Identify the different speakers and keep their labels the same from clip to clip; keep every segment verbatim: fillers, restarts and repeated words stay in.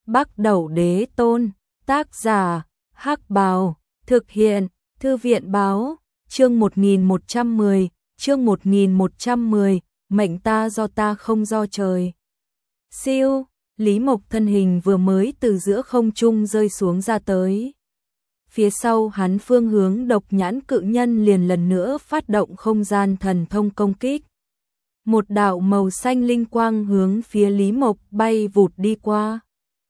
Speaker 1: Bắc Đẩu Đế Tôn, tác giả, Hắc Bào, thực hiện, Thư viện báo, chương một nghìn một trăm mười, chương một nghìn một trăm mười, mệnh ta do ta không do trời. Siêu, Lý Mộc thân hình vừa mới từ giữa không trung rơi xuống ra tới. Phía sau hắn phương hướng Độc Nhãn Cự Nhân liền lần nữa phát động không gian thần thông công kích. Một đạo màu xanh linh quang hướng phía Lý Mộc bay vụt đi qua.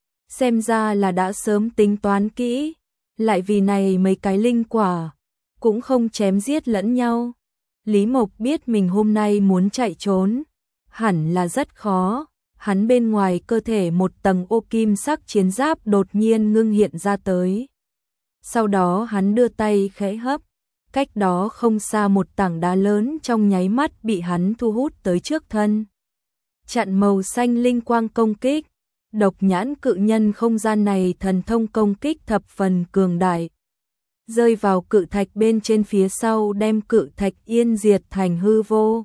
Speaker 1: Xem ra là đã sớm tính toán kỹ, lại vì này mấy cái linh quả cũng không chém giết lẫn nhau. Lý Mộc biết mình hôm nay muốn chạy trốn, hẳn là rất khó. Hắn bên ngoài cơ thể một tầng ô kim sắc chiến giáp đột nhiên ngưng hiện ra tới. Sau đó hắn đưa tay khẽ hấp, cách đó không xa một tảng đá lớn trong nháy mắt bị hắn thu hút tới trước thân. Chặn màu xanh linh quang công kích. Độc Nhãn Cự Nhân không gian này thần thông công kích thập phần cường đại. Rơi vào cự thạch bên trên phía sau đem cự thạch yên diệt thành hư vô.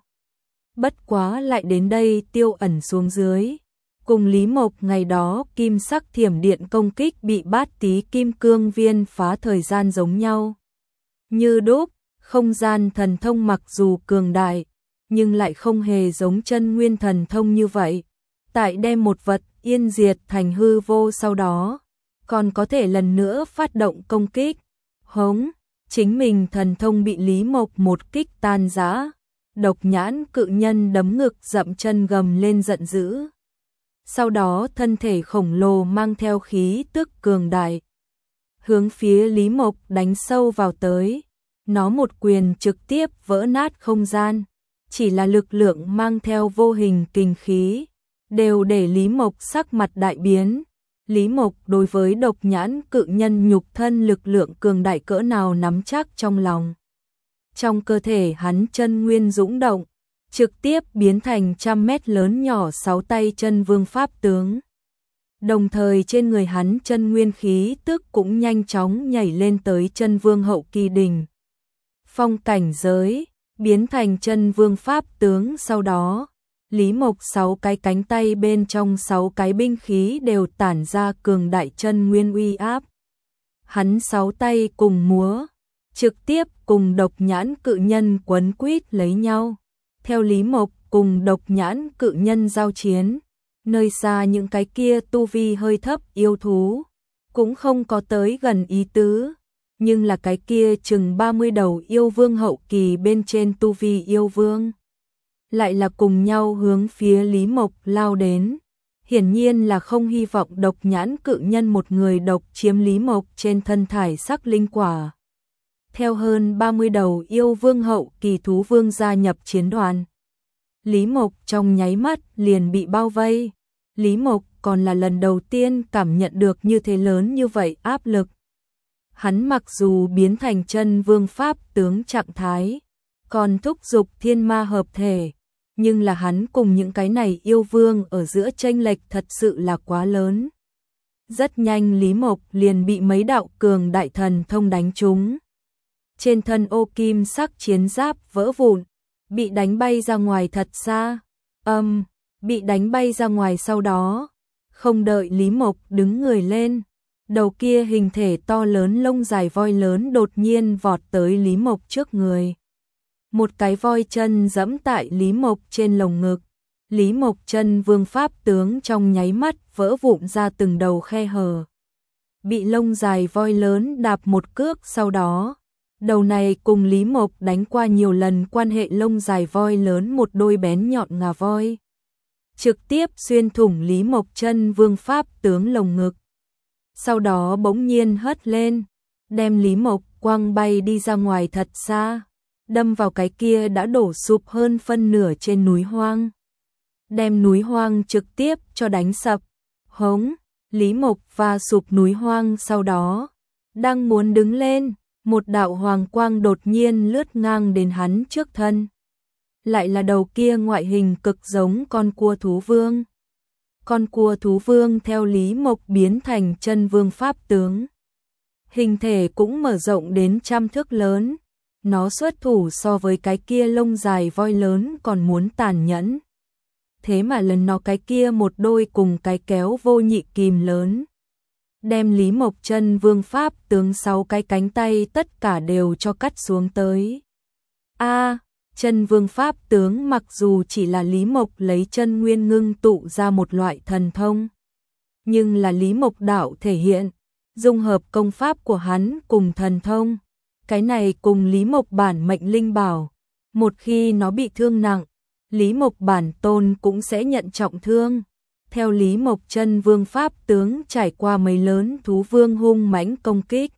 Speaker 1: Bất quá lại đến đây tiêu ẩn xuống dưới. Cùng Lý Mộc ngày đó kim sắc thiểm điện công kích bị bát tí kim cương viên phá thời gian giống nhau. Như đúc, không gian thần thông mặc dù cường đại, nhưng lại không hề giống chân nguyên thần thông như vậy. Tại đem một vật yên diệt thành hư vô sau đó, còn có thể lần nữa phát động công kích. Hống, chính mình thần thông bị Lý Mộc một kích tan rã. Độc Nhãn Cự Nhân đấm ngực dậm chân gầm lên giận dữ. Sau đó thân thể khổng lồ mang theo khí tức cường đại, hướng phía Lý Mộc đánh sâu vào tới. Nó một quyền trực tiếp vỡ nát không gian, chỉ là lực lượng mang theo vô hình kình khí, đều để Lý Mộc sắc mặt đại biến. Lý Mộc đối với Độc Nhãn Cự Nhân nhục thân lực lượng cường đại cỡ nào nắm chắc trong lòng. Trong cơ thể hắn chân nguyên dũng động, trực tiếp biến thành trăm mét lớn nhỏ sáu tay chân vương pháp tướng. Đồng thời trên người hắn chân nguyên khí tức cũng nhanh chóng nhảy lên tới chân vương hậu kỳ đỉnh phong cảnh giới, biến thành chân vương pháp tướng. Sau đó Lý Mộc sáu cái cánh tay bên trong sáu cái binh khí đều tản ra cường đại chân nguyên uy áp. Hắn sáu tay cùng múa, trực tiếp cùng Độc Nhãn Cự Nhân quấn quýt lấy nhau. Theo Lý Mộc cùng Độc Nhãn Cự Nhân giao chiến, nơi xa những cái kia tu vi hơi thấp yêu thú cũng không có tới gần ý tứ, nhưng là cái kia chừng ba mươi đầu yêu vương hậu kỳ bên trên tu vi yêu vương lại là cùng nhau hướng phía Lý Mộc lao đến. Hiển nhiên là không hy vọng Độc Nhãn Cự Nhân một người độc chiếm Lý Mộc trên thân thải sắc linh quả. Theo hơn ba mươi đầu yêu vương hậu kỳ thú vương gia nhập chiến đoàn, Lý Mộc trong nháy mắt liền bị bao vây. Lý Mộc còn là lần đầu tiên cảm nhận được như thế lớn như vậy áp lực. Hắn mặc dù biến thành chân vương pháp tướng trạng thái, còn thúc giục thiên ma hợp thể, nhưng là hắn cùng những cái này yêu vương ở giữa chênh lệch thật sự là quá lớn. Rất nhanh Lý Mộc liền bị mấy đạo cường đại thần thông đánh trúng. Trên thân ô kim sắc chiến giáp vỡ vụn, bị đánh bay ra ngoài thật xa. Âm, um, bị đánh bay ra ngoài sau đó, không đợi Lý Mộc đứng người lên, đầu kia hình thể to lớn lông dài voi lớn đột nhiên vọt tới Lý Mộc trước người. Một cái voi chân giẫm tại Lý Mộc trên lồng ngực. Lý Mộc chân vương pháp tướng trong nháy mắt vỡ vụn ra từng đầu khe hở. Bị lông dài voi lớn đạp một cước sau đó, đầu này cùng Lý Mộc đánh qua nhiều lần quan hệ lông dài voi lớn một đôi bén nhọn ngà voi, trực tiếp xuyên thủng Lý Mộc chân vương pháp tướng lồng ngực. Sau đó bỗng nhiên hất lên, đem Lý Mộc quăng bay đi ra ngoài thật xa, đâm vào cái kia đã đổ sụp hơn phân nửa trên núi hoang. Đem núi hoang trực tiếp cho đánh sập. Hống, Lý Mộc va sụp núi hoang sau đó, đang muốn đứng lên, một đạo hoàng quang đột nhiên lướt ngang đến hắn trước thân. Lại là đầu kia ngoại hình cực giống con cua thú vương. Con cua thú vương theo Lý Mộc biến thành chân vương pháp tướng. Hình thể cũng mở rộng đến trăm thước lớn. Nó xuất thủ so với cái kia lông dài voi lớn còn muốn tàn nhẫn. thế mà lần nó cái kia một đôi cùng cái kéo vô nhị kìm lớn. Đem Lý Mộc Chân Vương Pháp tướng sáu cái cánh tay tất cả đều cho cắt xuống tới. A, Chân Vương Pháp tướng mặc dù chỉ là Lý Mộc lấy chân nguyên ngưng tụ ra một loại thần thông, nhưng là Lý Mộc đạo thể hiện, dung hợp công pháp của hắn cùng thần thông. Cái này cùng Lý Mộc bản mệnh linh bảo, một khi nó bị thương nặng, Lý Mộc bản tôn cũng sẽ nhận trọng thương. Theo Lý Mộc Chân Vương Pháp tướng trải qua mấy lớn thú vương hung mãnh công kích,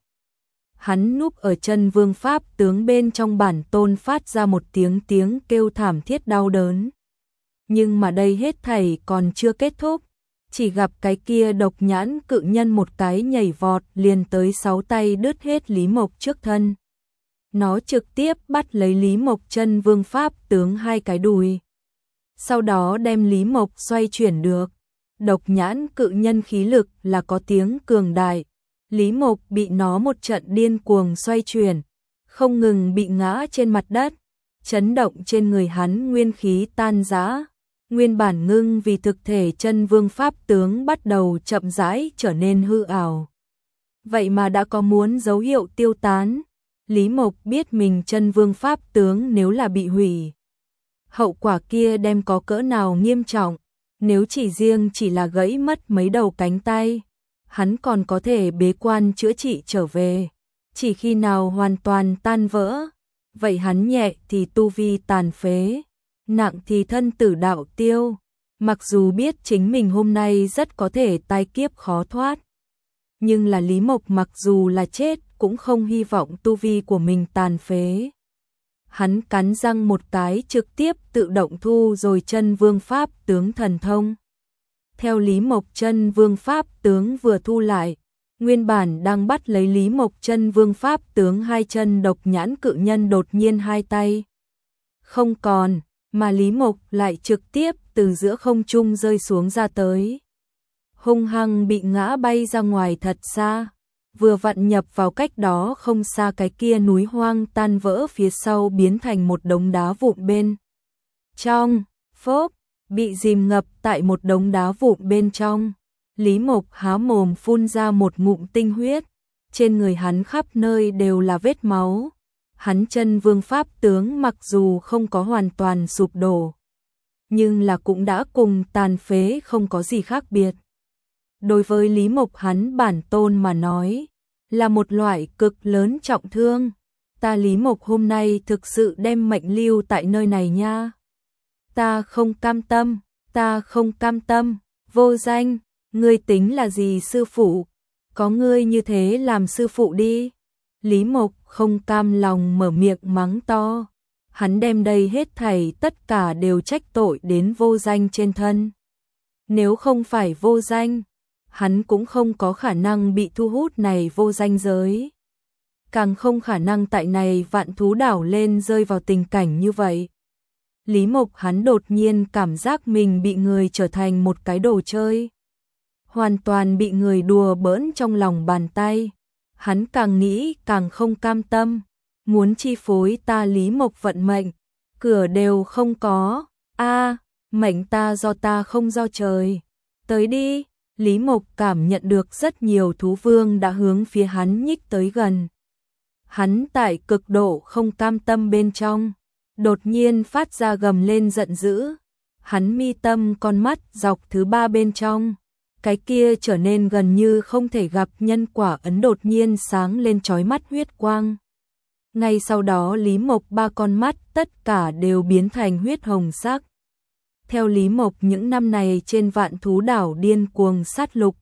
Speaker 1: hắn núp ở Chân Vương Pháp tướng bên trong bản tôn phát ra một tiếng tiếng kêu thảm thiết đau đớn. Nhưng mà đây hết thảy còn chưa kết thúc, chỉ gặp cái kia độc nhãn cự nhân một cái nhảy vọt liền tới sáu tay đứt hết Lý Mộc trước thân. Nó trực tiếp bắt lấy Lý Mộc Chân Vương Pháp tướng hai cái đùi, sau đó đem Lý Mộc xoay chuyển được. Độc nhãn cự nhân khí lực là có tiếng cường đại, Lý Mộc bị nó một trận điên cuồng xoay chuyển, không ngừng bị ngã trên mặt đất, chấn động trên người hắn nguyên khí tan rã. Nguyên bản ngưng vì thực thể Chân Vương Pháp tướng bắt đầu chậm rãi trở nên hư ảo. Vậy mà đã có muốn dấu hiệu tiêu tán. Lý Mộc biết mình Chân Vương Pháp tướng nếu là bị hủy, hậu quả kia đem có cỡ nào nghiêm trọng. Nếu chỉ riêng chỉ là gãy mất mấy đầu cánh tay, hắn còn có thể bế quan chữa trị trở về. Chỉ khi nào hoàn toàn tan vỡ, vậy hắn nhẹ thì tu vi tàn phế, nặng thì thân tử đạo tiêu. Mặc dù biết chính mình hôm nay rất có thể tai kiếp khó thoát, nhưng là Lý Mộc mặc dù là chết cũng không hy vọng tu vi của mình tàn phế. Hắn cắn răng một cái trực tiếp tự động thu rồi Chân Vương Pháp tướng thần thông. Theo Lý Mộc Chân Vương Pháp tướng vừa thu lại, nguyên bản đang bắt lấy Lý Mộc Chân Vương Pháp tướng hai chân độc nhãn cự nhân đột nhiên hai tay không còn, mà Lý Mộc lại trực tiếp từ giữa không trung rơi xuống ra tới. Hung hăng bị ngã bay ra ngoài thật xa, vừa vặn nhập vào cách đó không xa cái kia núi hoang tan vỡ phía sau biến thành một đống đá vụn bên trong, phốp, bị dìm ngập tại một đống đá vụn bên trong. Lý Mộc há mồm phun ra một ngụm tinh huyết, trên người hắn khắp nơi đều là vết máu. Hắn Chân Vương Pháp tướng mặc dù không có hoàn toàn sụp đổ, nhưng là cũng đã cùng tàn phế không có gì khác biệt. Đối với Lý Mộc hắn bản tôn mà nói, là một loại cực lớn trọng thương. Ta Lý Mộc hôm nay thực sự đem mệnh lưu tại nơi này nha. Ta không cam tâm, ta không cam tâm, vô danh, ngươi tính là gì sư phụ? Có ngươi như thế làm sư phụ đi. Lý Mộc không cam lòng mở miệng mắng to. Hắn đem đây hết thảy tất cả đều trách tội đến vô danh trên thân. Nếu không phải vô danh, hắn cũng không có khả năng bị thu hút này vô danh giới. Càng không khả năng tại này vạn thú đảo lên rơi vào tình cảnh như vậy. Lý Mộc hắn đột nhiên cảm giác mình bị người trở thành một cái đồ chơi. Hoàn toàn bị người đùa bỡn trong lòng bàn tay. Hắn càng nghĩ càng không cam tâm. Muốn chi phối ta Lý Mộc vận mệnh. Cửa đều không có. A, mệnh ta do ta không do trời. Tới đi. Lý Mộc cảm nhận được rất nhiều thú vương đã hướng phía hắn nhích tới gần. Hắn tại cực độ không cam tâm bên trong, đột nhiên phát ra gầm lên giận dữ. Hắn mi tâm con mắt dọc thứ ba bên trong, cái kia trở nên gần như không thể gặp nhân quả ấn đột nhiên sáng lên chói mắt huyết quang. Ngay sau đó Lý Mộc ba con mắt tất cả đều biến thành huyết hồng sắc. Theo Lý Mộc những năm này trên vạn thú đảo điên cuồng sát lục,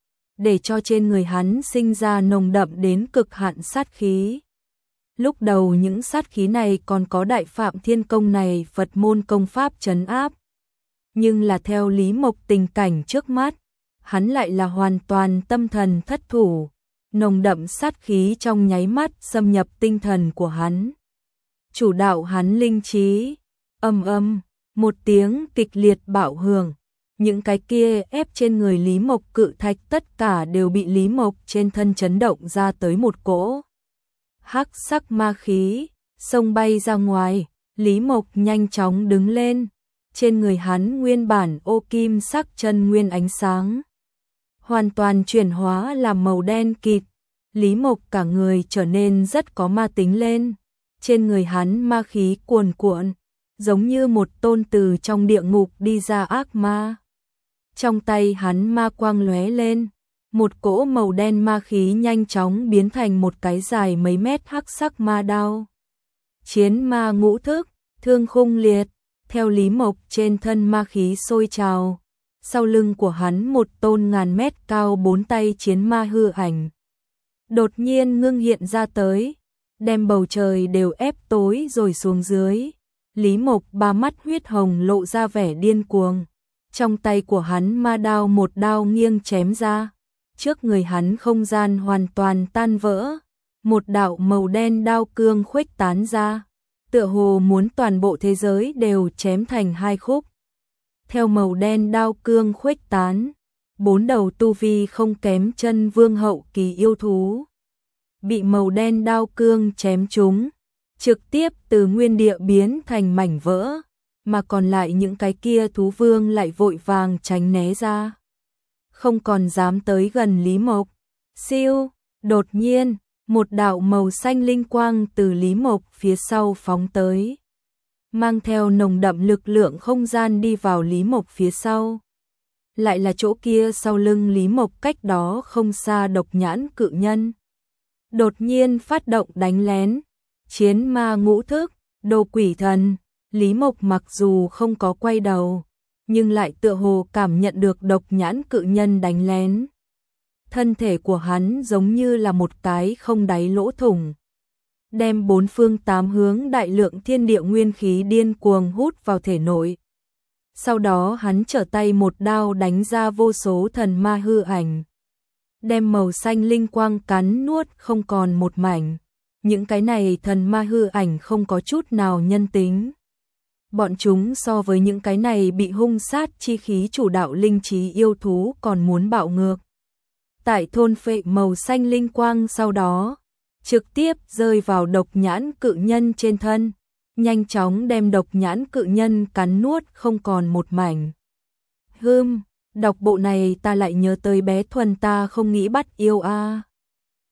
Speaker 1: để cho trên người hắn sinh ra nồng đậm đến cực hạn sát khí. Lúc đầu những sát khí này còn có Đại Phạm Thiên Công này Phật môn công pháp trấn áp. Nhưng là theo Lý Mộc tình cảnh trước mắt, hắn lại là hoàn toàn tâm thần thất thủ. Nồng đậm sát khí trong nháy mắt xâm nhập tinh thần của hắn. Chủ đạo hắn linh trí, âm âm, một tiếng kịch liệt bạo hưởng. Những cái kia ép trên người Lý Mộc cự thạch tất cả đều bị Lý Mộc trên thân chấn động ra tới một cỗ hắc sắc ma khí, xông bay ra ngoài. Lý Mộc nhanh chóng đứng lên, trên người hắn nguyên bản ô kim sắc chân nguyên ánh sáng hoàn toàn chuyển hóa làm màu đen kịt. Lý Mộc cả người trở nên rất có ma tính lên, trên người hắn ma khí cuồn cuộn, giống như một tôn từ trong địa ngục đi ra ác ma. Trong tay hắn ma quang lóe lên, một cỗ màu đen ma khí nhanh chóng biến thành một cái dài mấy mét hắc sắc ma đao. Chiến ma ngũ thức, thương khung liệt, theo Lý Mộc trên thân ma khí sôi trào, sau lưng của hắn một tôn ngàn mét cao bốn tay chiến ma hư ảnh đột nhiên ngưng hiện ra tới, đem bầu trời đều ép tối rồi xuống dưới. Lý Mộc ba mắt huyết hồng lộ ra vẻ điên cuồng, trong tay của hắn ma đao một đao nghiêng chém ra, trước người hắn không gian hoàn toàn tan vỡ, một đạo màu đen đao cương khuếch tán ra, tựa hồ muốn toàn bộ thế giới đều chém thành hai khúc. Theo màu đen đao cương khuếch tán, bốn đầu tu vi không kém chân vương hậu kỳ yêu thú bị màu đen đao cương chém trúng, trực tiếp từ nguyên địa biến thành mảnh vỡ, mà còn lại những cái kia thú vương lại vội vàng tránh né ra, không còn dám tới gần Lý Mộc. Siêu, đột nhiên, một đạo màu xanh linh quang từ Lý Mộc phía sau phóng tới, mang theo nồng đậm lực lượng không gian đi vào Lý Mộc phía sau. Lại là chỗ kia sau lưng Lý Mộc cách đó không xa độc nhãn cự nhân. Đột nhiên phát động đánh lén, chiến ma ngũ thức, đồ quỷ thần. Lý Mộc mặc dù không có quay đầu, nhưng lại tựa hồ cảm nhận được độc nhãn cự nhân đánh lén. Thân thể của hắn giống như là một cái không đáy lỗ thủng, đem bốn phương tám hướng đại lượng thiên địa nguyên khí điên cuồng hút vào thể nội. Sau đó hắn trở tay một đao đánh ra vô số thần ma hư ảnh, đem màu xanh linh quang cắn nuốt không còn một mảnh. Những cái này thần ma hư ảnh không có chút nào nhân tính. Bọn chúng so với những cái này bị hung sát chi khí chủ đạo linh trí yêu thú còn muốn bạo ngược. Tại thôn phệ màu xanh linh quang sau đó, trực tiếp rơi vào độc nhãn cự nhân trên thân, nhanh chóng đem độc nhãn cự nhân cắn nuốt không còn một mảnh. Hừm, đọc bộ này ta lại nhớ tới bé Thuần ta không nghĩ bắt yêu a. À.